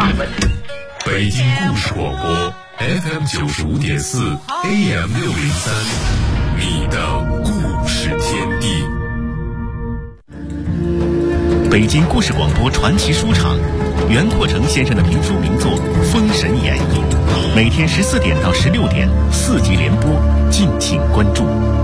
北京故事广播 FM 95.4 AM 603，你的故事天地。 北京故事广播传奇书场，袁阔成先生的评书名作《封神演义》，每天14点到16点4集连播，敬请关注。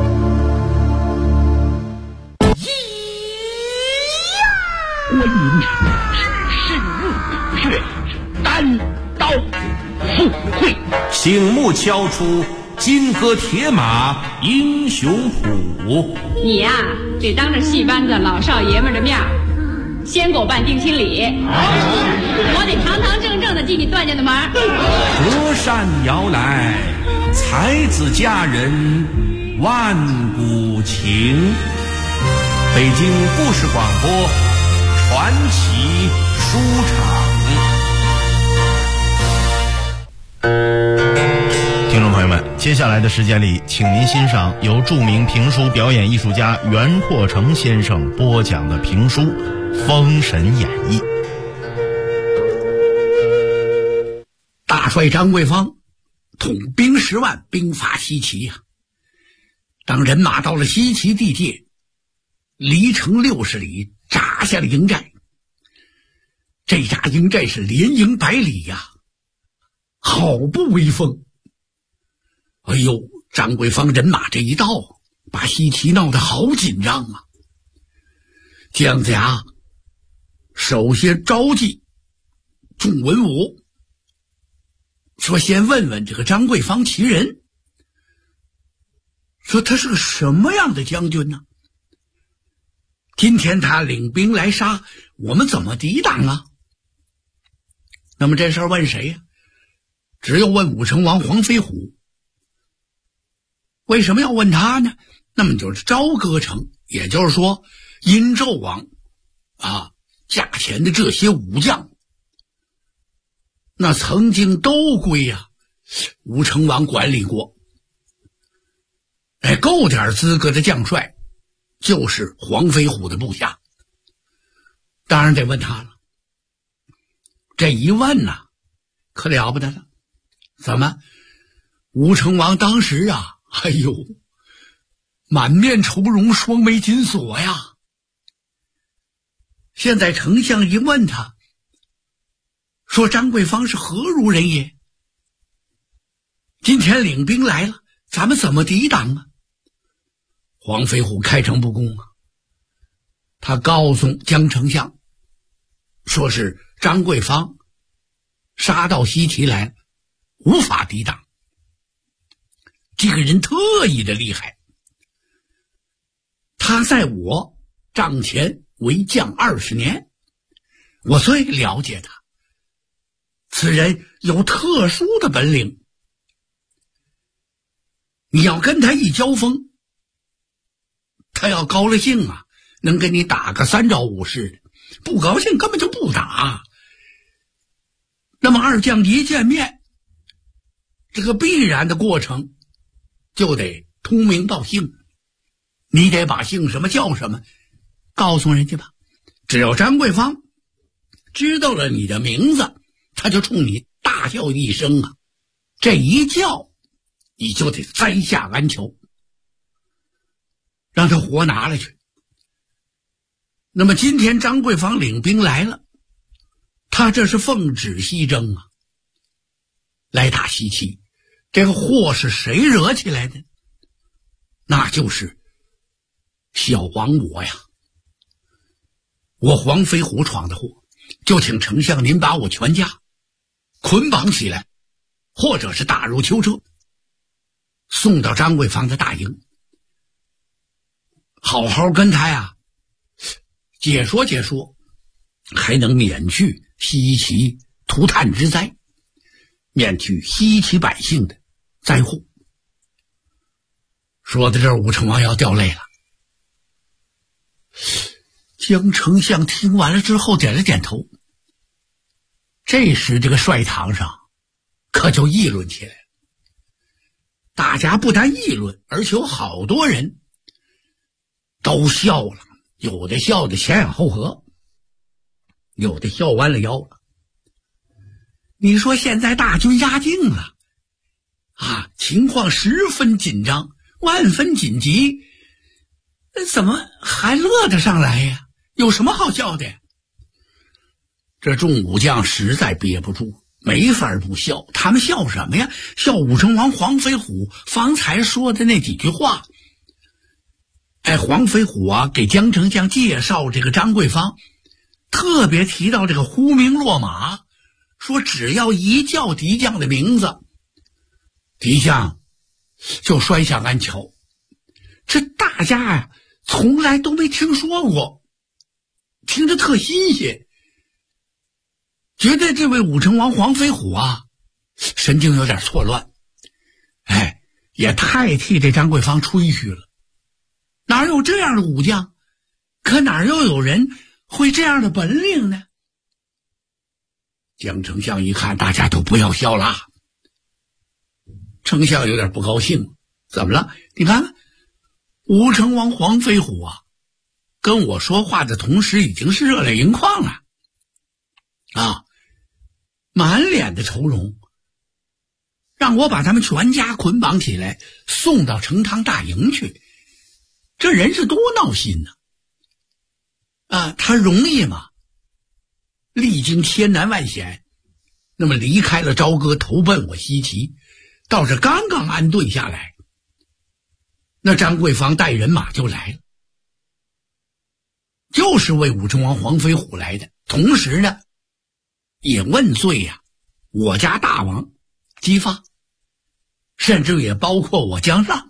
观音是入血单刀赴会， 醒目敲出金戈铁马英雄谱。 你呀，得当着戏班子老少爷们的面先给我办定亲礼，我得堂堂正正的进你段家的门。 隔山摇来，才子佳人万古情。北京故事广播传奇书场。 听众朋友们，接下来的时间里，请您欣赏由著名评书表演艺术家袁阔成先生播讲的评书《封神演义》。 大帅张桂芳统兵10万，兵发西岐呀。当人马到了西岐地界，离城60里，扎下了营寨。这扎营寨是连营100里呀，好不威风。哎呦，张桂芳人马这一到，把西岐闹得好紧张啊。姜子牙首先召集众文武，说先问问这个张桂芳其人，说他是个什么样的将军呢？今天他领兵来杀，我们怎么抵挡啊？那么这事儿问谁呀？只有问武成王黄飞虎。为什么要问他呢？那么就是朝歌城，也就是说殷纣王驾前的这些武将，那曾经都归武成王管理过。够点资格的将帅就是黄飞虎的部下，当然得问他了。这一问可了不得了。怎么武成王当时哎呦，满面愁容，双眉紧锁呀。现在丞相一问他，说张桂芳是何如人也？今天领兵来了，咱们怎么抵挡啊？黄飞虎开诚布公他告诉姜丞相，说是张桂芳杀到西岐来，无法抵挡。这个人特异的厉害，他在我帐前为将20年，我最了解他。此人有特殊的本领，你要跟他一交锋，他要高了兴能跟你打个3招5式的，不高兴根本就不打。那么二将一见面，这个必然的过程就得通名报姓，你得把姓什么叫什么告诉人家吧。只要张桂芳知道了你的名字，他就冲你大叫一声这一叫你就得栽下安丘，让他活拿了去。那么今天张桂芳领兵来了，他这是奉旨西征来打西岐。这个祸是谁惹起来的？那就是小王我呀。我黄飞虎闯的祸，就请丞相您把我全家捆绑起来，或者是打入囚车，送到张桂芳的大营，好好跟他解说解说，还能免去西岐涂炭之灾，免去西岐百姓的灾祸。说到这儿，武成王要掉泪了。姜丞相听完了之后点了点头。这时这个帅堂上可就议论起来了。大家不但议论，而且有好多人都笑了，有的笑的前仰后合，有的笑弯了腰了。 你说现在大军压境了啊，情况十分紧张，万分紧急，怎么还乐得上来呀？有什么好笑的呀？这众武将实在憋不住，没法不笑。他们笑什么呀？笑武成王黄飞虎方才说的那几句话。黄飞虎啊，给江丞相介绍这个张桂芳，特别提到这个呼名落马，说只要一叫敌将的名字，敌将就摔下鞍桥。这大家呀，从来都没听说过，听着特新鲜，觉得这位武成王黄飞虎啊，神经有点错乱，也太替这张桂芳吹嘘了。哪有这样的武将？可哪又有人会这样的本领呢？江丞相一看大家都不要笑了，丞相有点不高兴。怎么了？你看武成王黄飞虎啊，跟我说话的同时已经是热泪盈眶了啊，满脸的愁容，让我把他们全家捆绑起来送到成汤大营去。这人是多闹心呢！他容易吗？历经千难万险，那么离开了朝歌，投奔我西岐，到这刚刚安顿下来，那张桂芳带人马就来了，就是为武成王黄飞虎来的。同时呢，也问罪呀，我家大王姬发，甚至也包括我江上。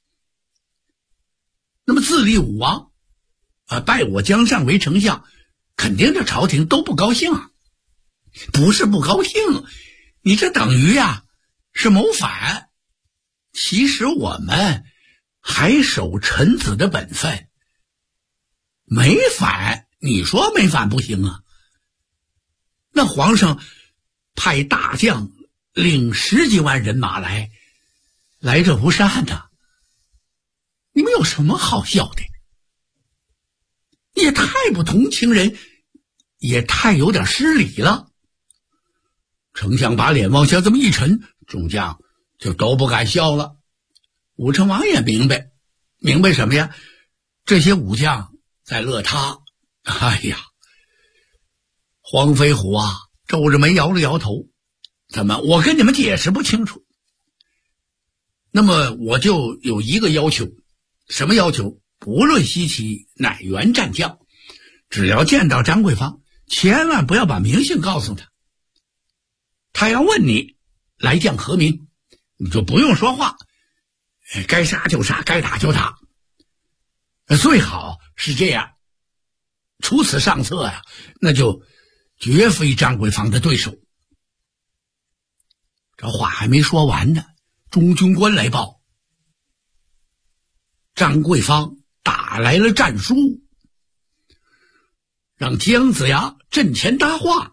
那么自立武王拜我江上为丞相，肯定这朝廷都不高兴啊。不是不高兴，你这等于是谋反。其实我们还守臣子的本分，没反，你说没反不行啊。那皇上派大将领10几万人马来者不善呐，你们有什么好笑的？也太不同情人，也太有点失礼了。丞相把脸往下这么一沉，众将就都不敢笑了。武成王也明白什么呀？这些武将在乐他。黄飞虎啊，皱着眉摇了摇头。怎么？我跟你们解释不清楚。那么我就有一个要求。什么要求？不论西岐哪员战将，只要见到张桂芳，千万不要把名姓告诉他。他要问你来将何民，你就不用说话，该杀就杀，该打就打。最好是这样，除此上策那就绝非张桂芳的对手。这话还没说完呢，中军官来报，张桂芳打来了战书，让姜子牙阵前搭话。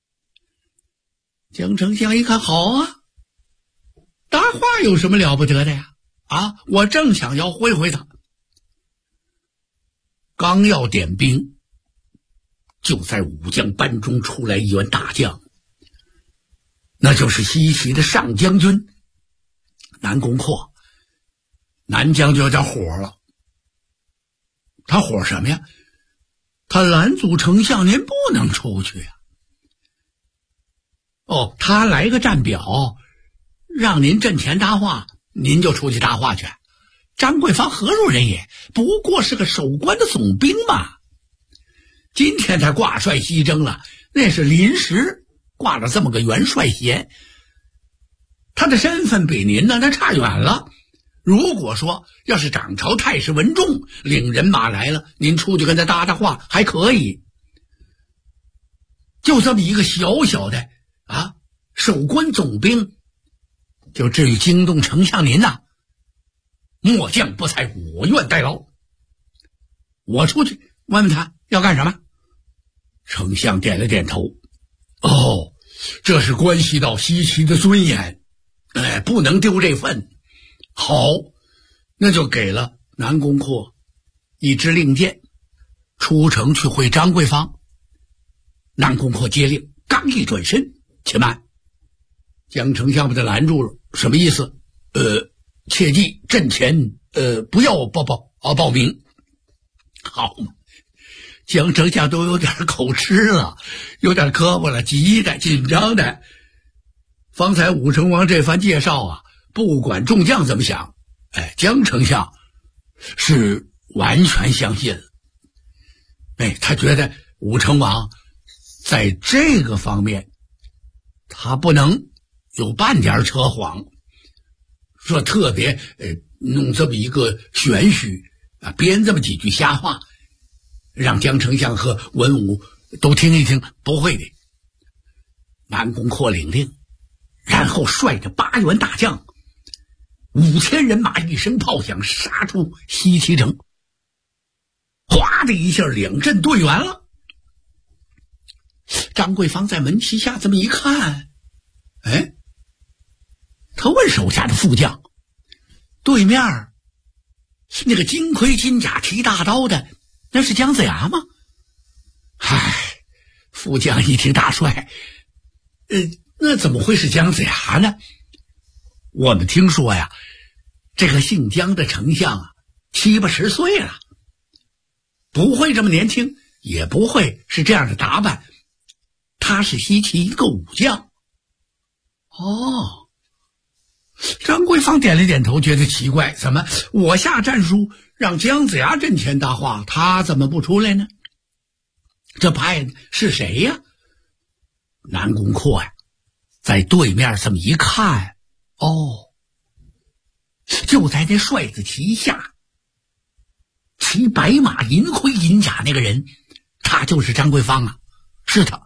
姜丞相一看，好啊，搭话有什么了不得的呀？我正想要会会他。刚要点兵，就在武将班中出来一员大将，那就是西岐的上将军南宫阔。南将就有点火了，他火什么呀？他拦阻丞相您不能出去呀！他来个战表，让您阵前搭话，您就出去搭话去。张桂芳何如人也？不过是个守关的总兵嘛。今天才挂帅西征了，那是临时挂了这么个元帅衔，他的身份比您那差远了。如果说要是掌朝太师文仲领人马来了，您出去跟他搭搭话还可以。就这么一个小小的守关总兵，就至于惊动丞相您呐？末将不才，我愿代劳。我出去问问他要干什么。丞相点了点头。这是关系到西岐的尊严，不能丢这份。好，那就给了南宫阔一支令箭，出城去会张桂芳。南宫阔接令，刚一转身，且慢， 江丞相把他拦住了，什么意思？切记阵前不要报名。好嘛，江丞相都有点口吃了，有点磕巴了，急的紧张的。方才武成王这番介绍啊，不管众将怎么想，江丞相是完全相信了。他觉得武成王在这个方面他不能有半点扯谎，说特别弄这么一个玄虚啊，编这么几句瞎话让江丞相和文武都听一听，不会的。南宫阔领令，然后率着8员大将5000人马，一声炮响，杀出西岐城。哗的一下，两阵对圆了。张桂芳在门旗下这么一看，他问手下的副将，对面那个金盔金甲提大刀的，那是姜子牙吗？副将一听，大帅，那怎么会是姜子牙呢？我们听说呀，这个姓姜的丞相啊，70、80岁了，不会这么年轻，也不会是这样的打扮，他是西岐一个武将。张桂芳点了点头，觉得奇怪，怎么我下战书让姜子牙阵前搭话，他怎么不出来呢？这派是谁呀？南宫阔呀，在对面这么一看，就在那帅子旗下骑白马银盔银甲那个人，他就是张桂芳啊，是他。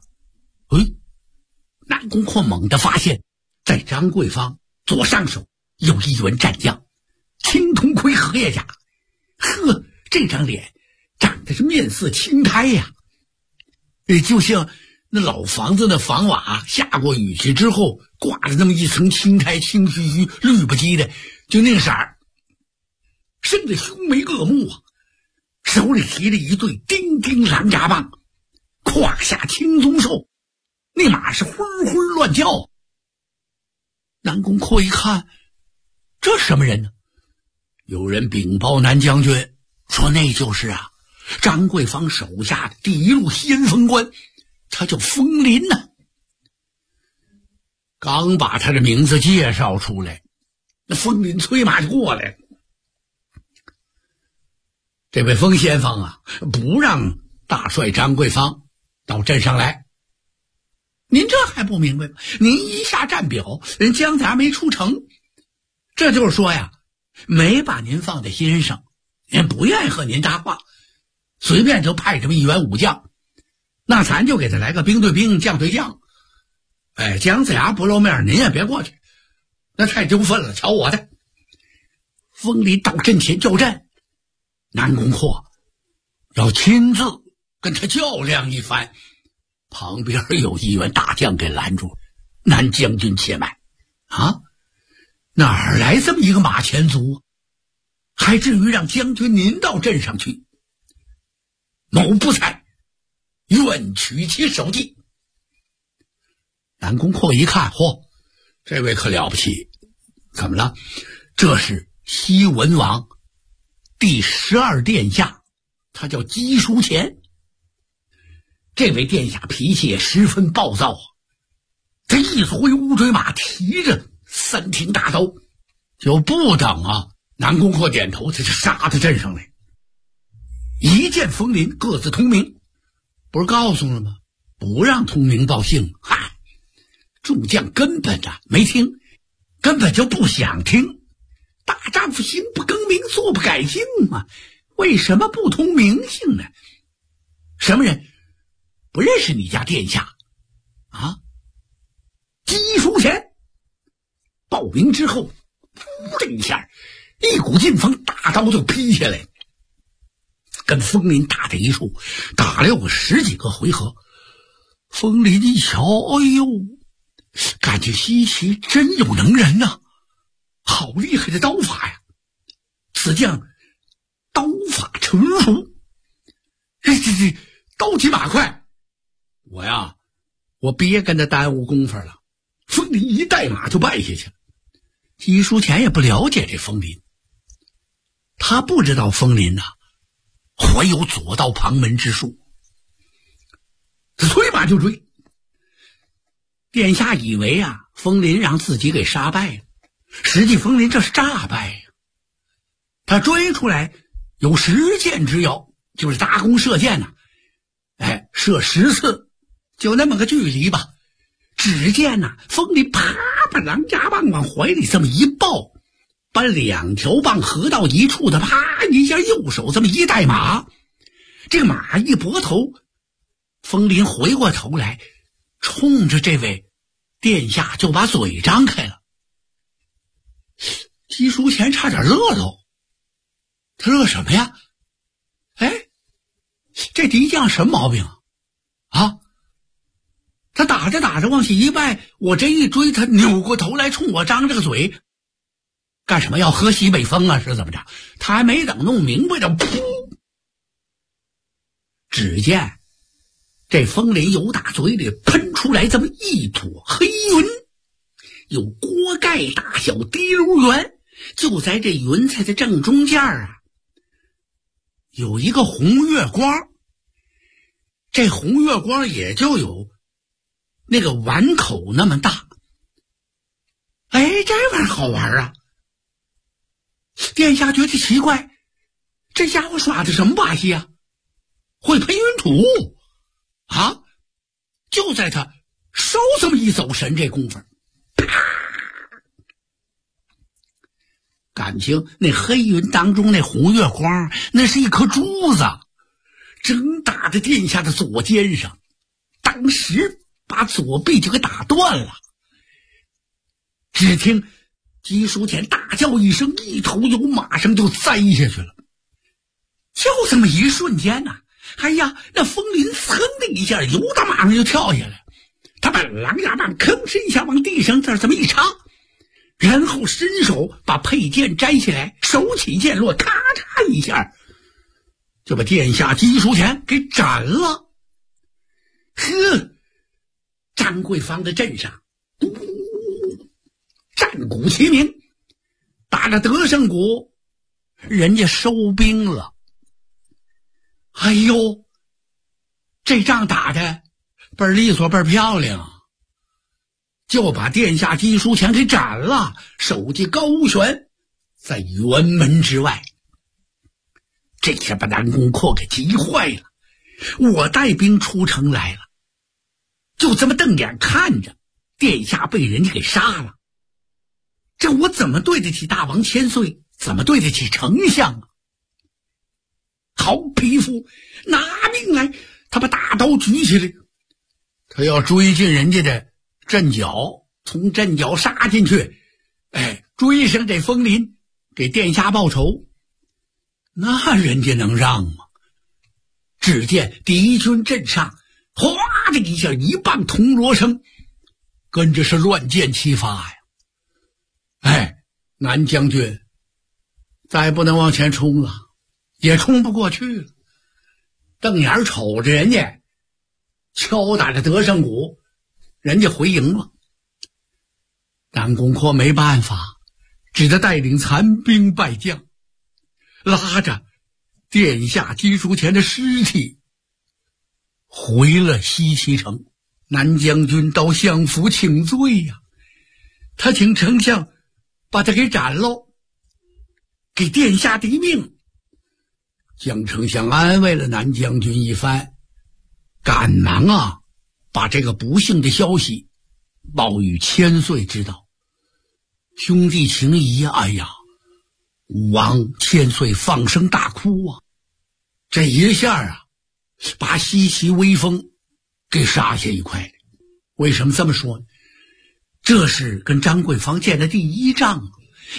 南宫阔猛地发现，在张桂芳左上手有1员战将，青铜盔荷叶甲，这张脸长得是面似青苔呀，就像那老房子的房瓦下过雨去之后挂着那么一层青苔，青须须绿不叽的，就那个色儿。生得凶眉恶目啊，手里提着一对丁丁狼牙棒，胯下青鬃兽，那马是昏昏乱叫。南宫阔一看，这什么人呢？有人禀报南将军说，那就是张桂芳手下的第1路先锋官，他叫风林呢。刚把他的名字介绍出来，那风林催马就过来了。这位风先锋啊，不让大帅张桂芳到镇上来。您这还不明白吗？您一下战表，人姜子牙没出城，这就是说呀，没把您放在心上，人不愿意和您搭话，随便就派这么1员武将，那咱就给他来个兵对兵，将对将。姜子牙不露面，您也别过去，那太丢分了，瞧我的。风林到阵前叫阵，南宫阔要亲自跟他较量一番。旁边有1员大将给拦住，南将军且慢哪儿来这么一个马前卒，还至于让将军您到镇上去？某不才，愿取其首级。南宫阔一看，这位可了不起，怎么了？这是西文王第12殿下，他叫姬书虔。这位殿下脾气也十分暴躁，他一挥乌骓马，提着3挺大刀，就不等南宫阔点头，他就杀他镇上来。一见风林各自通名，不是告诉了吗？不让通名报姓。众将根本没听，根本就不想听。大丈夫行不更名，坐不改姓嘛，为什么不通名姓呢？什么人？不认识你家殿下姬书虔。报名之后，噗的一下，一股劲风，大刀就劈下来，跟风林打这一处，打了有个10几个回合。风林一瞧，感觉西岐真有能人好厉害的刀法呀！此将刀法纯熟，这刀急马快。我别跟他耽误功夫了。风林一带马就败下去了。姬书前也不了解这风林，他不知道风林怀有左道旁门之术，他催马就追。殿下以为风林让自己给杀败了，实际风林这是诈败呀。他追出来有10箭之遥，就是搭弓射箭射10次，就那么个距离吧。只见风林啪把狼牙棒往怀里这么一抱，把2条棒合到一处的，啪一下右手这么一带马，这个马一拨头，风林回过头来冲着这位殿下就把嘴张开了。姬书前差点乐喽，他乐什么呀？这敌将什么毛病啊？他打着打着往下一拜，我这一追，他扭过头来冲我张着个嘴，干什么要喝西北风啊？是怎么着？他还没等弄明白的，噗！只见这风林由打嘴里喷出来这么一坨黑云，有锅盖大小滴溜圆，就在这云彩的正中间有一个红月光，这红月光也就有那个碗口那么大。这玩意儿好玩殿下觉得奇怪，这家伙耍的什么把戏会喷云土就在他稍这么一走神这功夫，感情那黑云当中那红月光，那是一颗珠子，正打在殿下的左肩上，当时把左臂就给打断了。只听姬书前大叫一声，一头由马上就栽下去了。就这么一瞬间那风林噌的一下由到马上就跳下来，他把狼牙棒吭哧一下往地上这么一插，然后伸手把佩剑摘下来，手起剑落，咔嚓一下就把殿下姬书前给斩了。张桂芳的阵上战鼓齐鸣，打了德胜鼓，人家收兵了。这仗打的倍儿利索倍儿漂亮，就把殿下姬书前给斩了，手机高悬在辕门之外。这下把南宫阔给急坏了，我带兵出城来了，就这么瞪眼看着殿下被人家给杀了，这我怎么对得起大王千岁，怎么对得起丞相好匹夫，拿命来！他把大刀举起来，他要追进人家的阵脚，从阵脚杀进去，追上这风林，给殿下报仇。那人家能让吗？只见敌军阵上哗的一下一棒铜锣声，跟着是乱箭齐发呀。南将军再不能往前冲了，也冲不过去了。瞪眼瞅着人家敲打着德胜鼓，人家回营了。南宫阔没办法，只得带领残兵败将，拉着殿下姬书前的尸体回了西岐城。南将军到相府请罪呀，他请丞相把他给斩喽，给殿下抵命。江丞相安慰了南将军一番，赶忙把这个不幸的消息报与千岁知道。兄弟情谊武王千岁放声大哭这一下把西岐威风给杀下一块。为什么这么说呢？这是跟张桂芳见的第一仗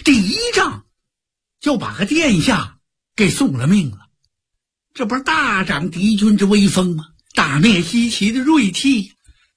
就把个殿下给送了命了，这不是大涨敌军之威风吗？大灭西岐的锐气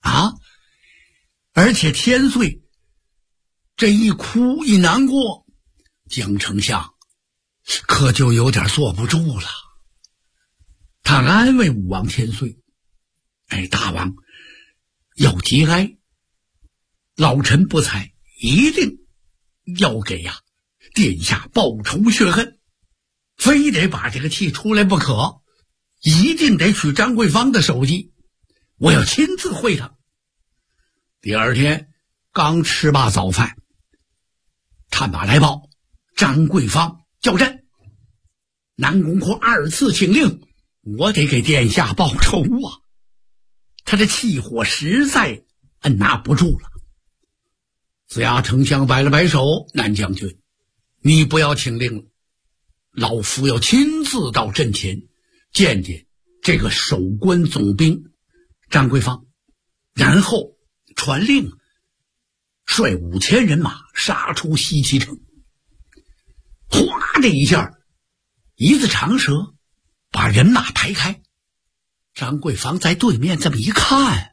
而且千岁这一哭一难过，江丞相可就有点坐不住了。他安慰武王千岁，大王要节哀， 老臣不才，一定要给殿下报仇雪恨，非得把这个气出来不可，一定得取张桂芳的首级，我要亲自会他。第二天刚吃罢早饭，探马来报，张桂芳叫阵，南宫阔2次请令，我得给殿下报仇啊！他的气火实在按捺不住了。子牙丞相摆了摆手，南将军，你不要请令了，老夫要亲自到阵前见见这个守关总兵张桂芳，然后传令率5000人马杀出西岐城。哗的一下，一字长蛇把人马排开。张桂芳在对面这么一看，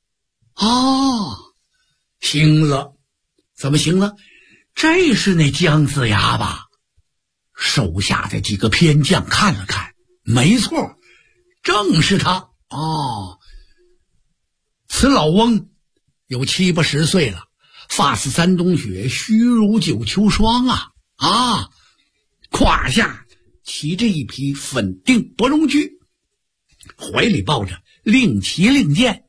行了，怎么行了？这是那姜子牙吧？手下的几个偏将看了看，没错，正是他。此老翁有70、80岁了，发似山冬雪，须如九秋霜胯下骑着一匹粉定伯龙驹，怀里抱着令旗令箭。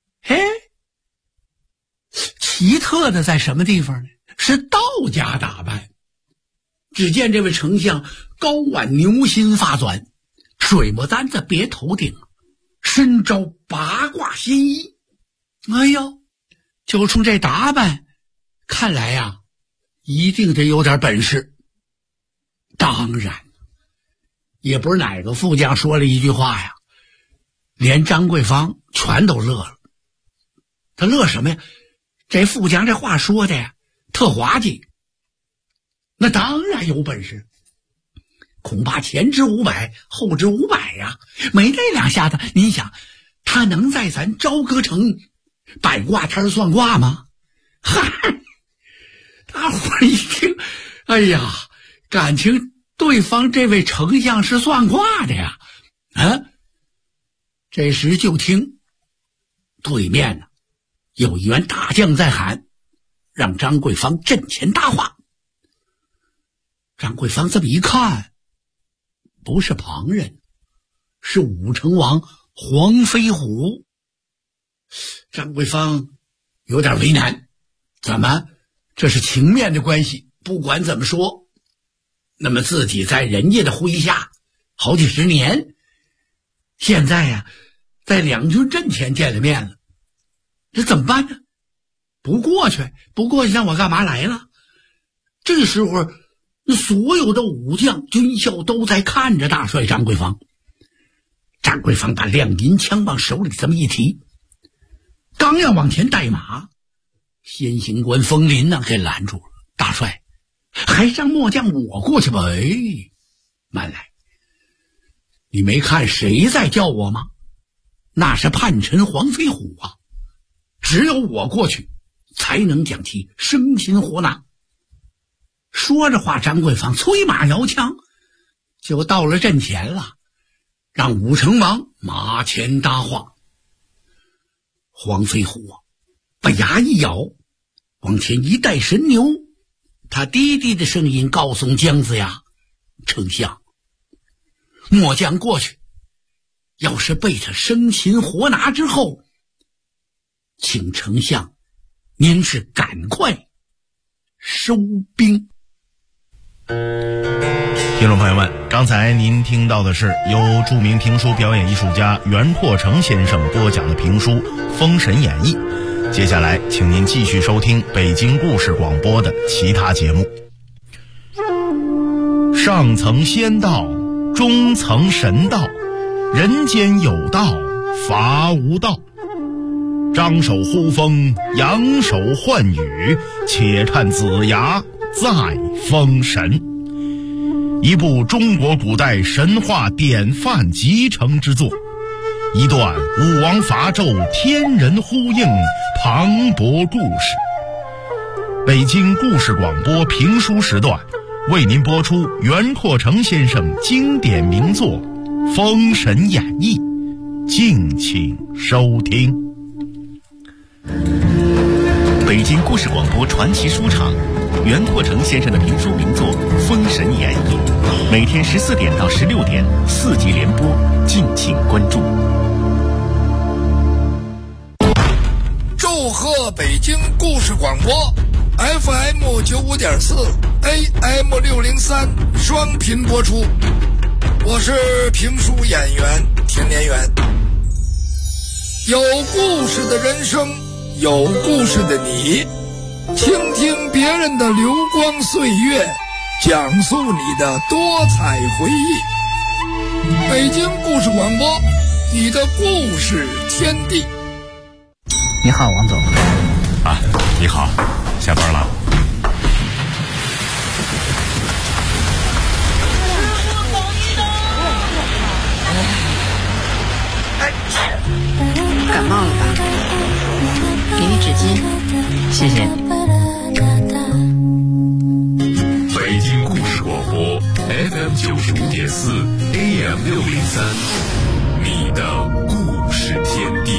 奇特的在什么地方呢？是道家打扮。只见这位丞相高挽牛心发纂，水墨簪子别头顶，身着八卦新衣。就冲这打扮看来一定得有点本事。当然也不是哪个副将说了一句话连张桂芳全都乐了。他乐什么呀？这副将这话说的特滑稽。那当然有本事，恐怕前知500后知500没这2下子，你想他能在咱朝歌城摆卦摊算卦吗？大伙儿一听，感情对方这位丞相是算卦的呀。这时就听对面有一员大将在喊，让张桂芳阵前搭话。张桂芳这么一看，不是旁人，是武成王黄飞虎。张桂芳有点为难，怎么这是情面的关系，不管怎么说，那么自己在人家的麾下好几十年，现在在两军阵前见了面了，这怎么办呢？不过去让我干嘛来了？这个时候所有的武将军校都在看着大帅张桂芳。张桂芳把亮银枪往手里这么一提，刚要往前带马，先行官风林给拦住了。大帅，还让末将我过去吧？慢来，你没看谁在叫我吗？那是叛臣黄飞虎只有我过去才能将其生擒活拿。说着话，张桂芳催马摇枪就到了阵前了，让武成王马前搭话。黄飞虎把牙一咬，往前一带神牛，他低低的声音告诉姜子牙，丞相，末将过去，要是被他生擒活拿之后，请丞相您是赶快收兵。 听众朋友们，刚才您听到的是由著名评书表演艺术家袁阔成先生播讲的评书《封神演义》。接下来请您继续收听北京故事广播的其他节目。上层仙道，中层神道，人间有道，法无道。张手呼风，扬手唤雨，且看子牙再封神。一部中国古代神话典范集成之作，一段武王伐纣天人呼应磅礴故事。北京故事广播评书时段为您播出袁阔成先生经典名作《封神演义》，敬请收听。 北北京故事广播传奇书场，袁阔成先生的评书名作《封神演义》，每天14点到16点4集连播，敬请关注。 祝贺北京故事广播 FM 95.4 AM 603双频播出，我是评书演员田连元。有故事的人生，有故事的你，倾听别人的流光岁月，讲述你的多彩回忆。北京故事广播，你的故事天地。 你好，王总。 啊，你好，下班了。 感冒了吧？给你纸巾。 谢谢。 北京故事广播 FM 95.4 AM 603，你的故事天地。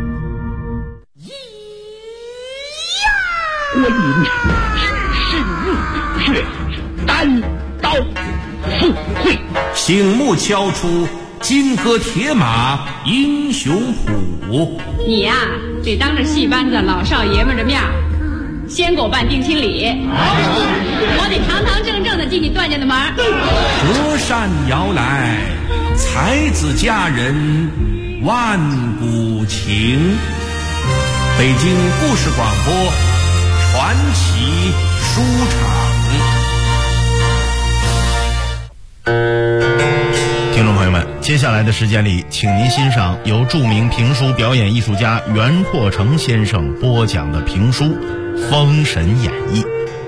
我饮世日月，单刀赴会。 醒目敲出金戈铁马英雄谱。 你呀，得当着戏班子老少爷们的面先给我办定亲礼，我得堂堂正正的进你段家的门。 隔山遥来，才子佳人万古情。北京故事广播传奇书场。 听众朋友们，接下来的时间里，请您欣赏由著名评书表演艺术家袁阔成先生播讲的评书《封神演义》。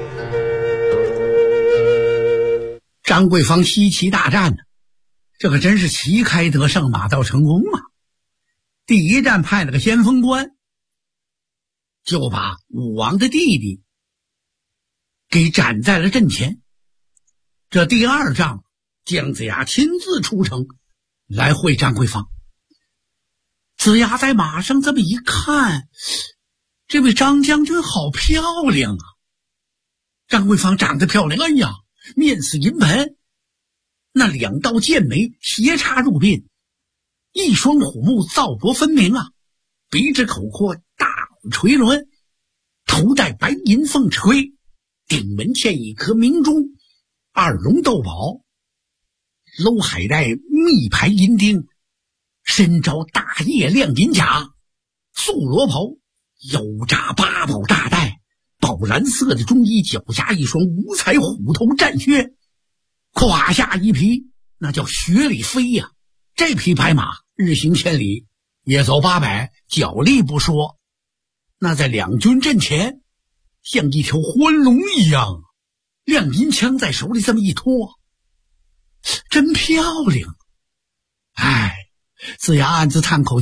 张桂芳西岐大战呢，这可真是旗开得胜，马到成功啊！第一站派了个先锋官，就把武王的弟弟给斩在了阵前。这第二仗，姜子牙亲自出城来会张桂芳。子牙在马上这么一看，这位张将军好漂亮啊！张桂芳长得漂亮，哎呀，面似银盆，那两道剑眉斜插入鬓，一双虎目皂薄分明啊，鼻直口阔，大耳垂轮，头戴白银凤翅盔，顶门嵌一颗明珠，二龙斗宝，搂海带密排银钉，身着大叶亮银甲，素罗袍，腰扎八宝大带，宝蓝色的中衣，脚下一双五彩虎头战靴，胯下一匹那叫雪里飞呀！这匹白马日行千里，夜走800，脚力不说，那在两军阵前像一条欢龙一样，亮银枪在手里这么一托，真漂亮。哎，子牙暗自叹口气。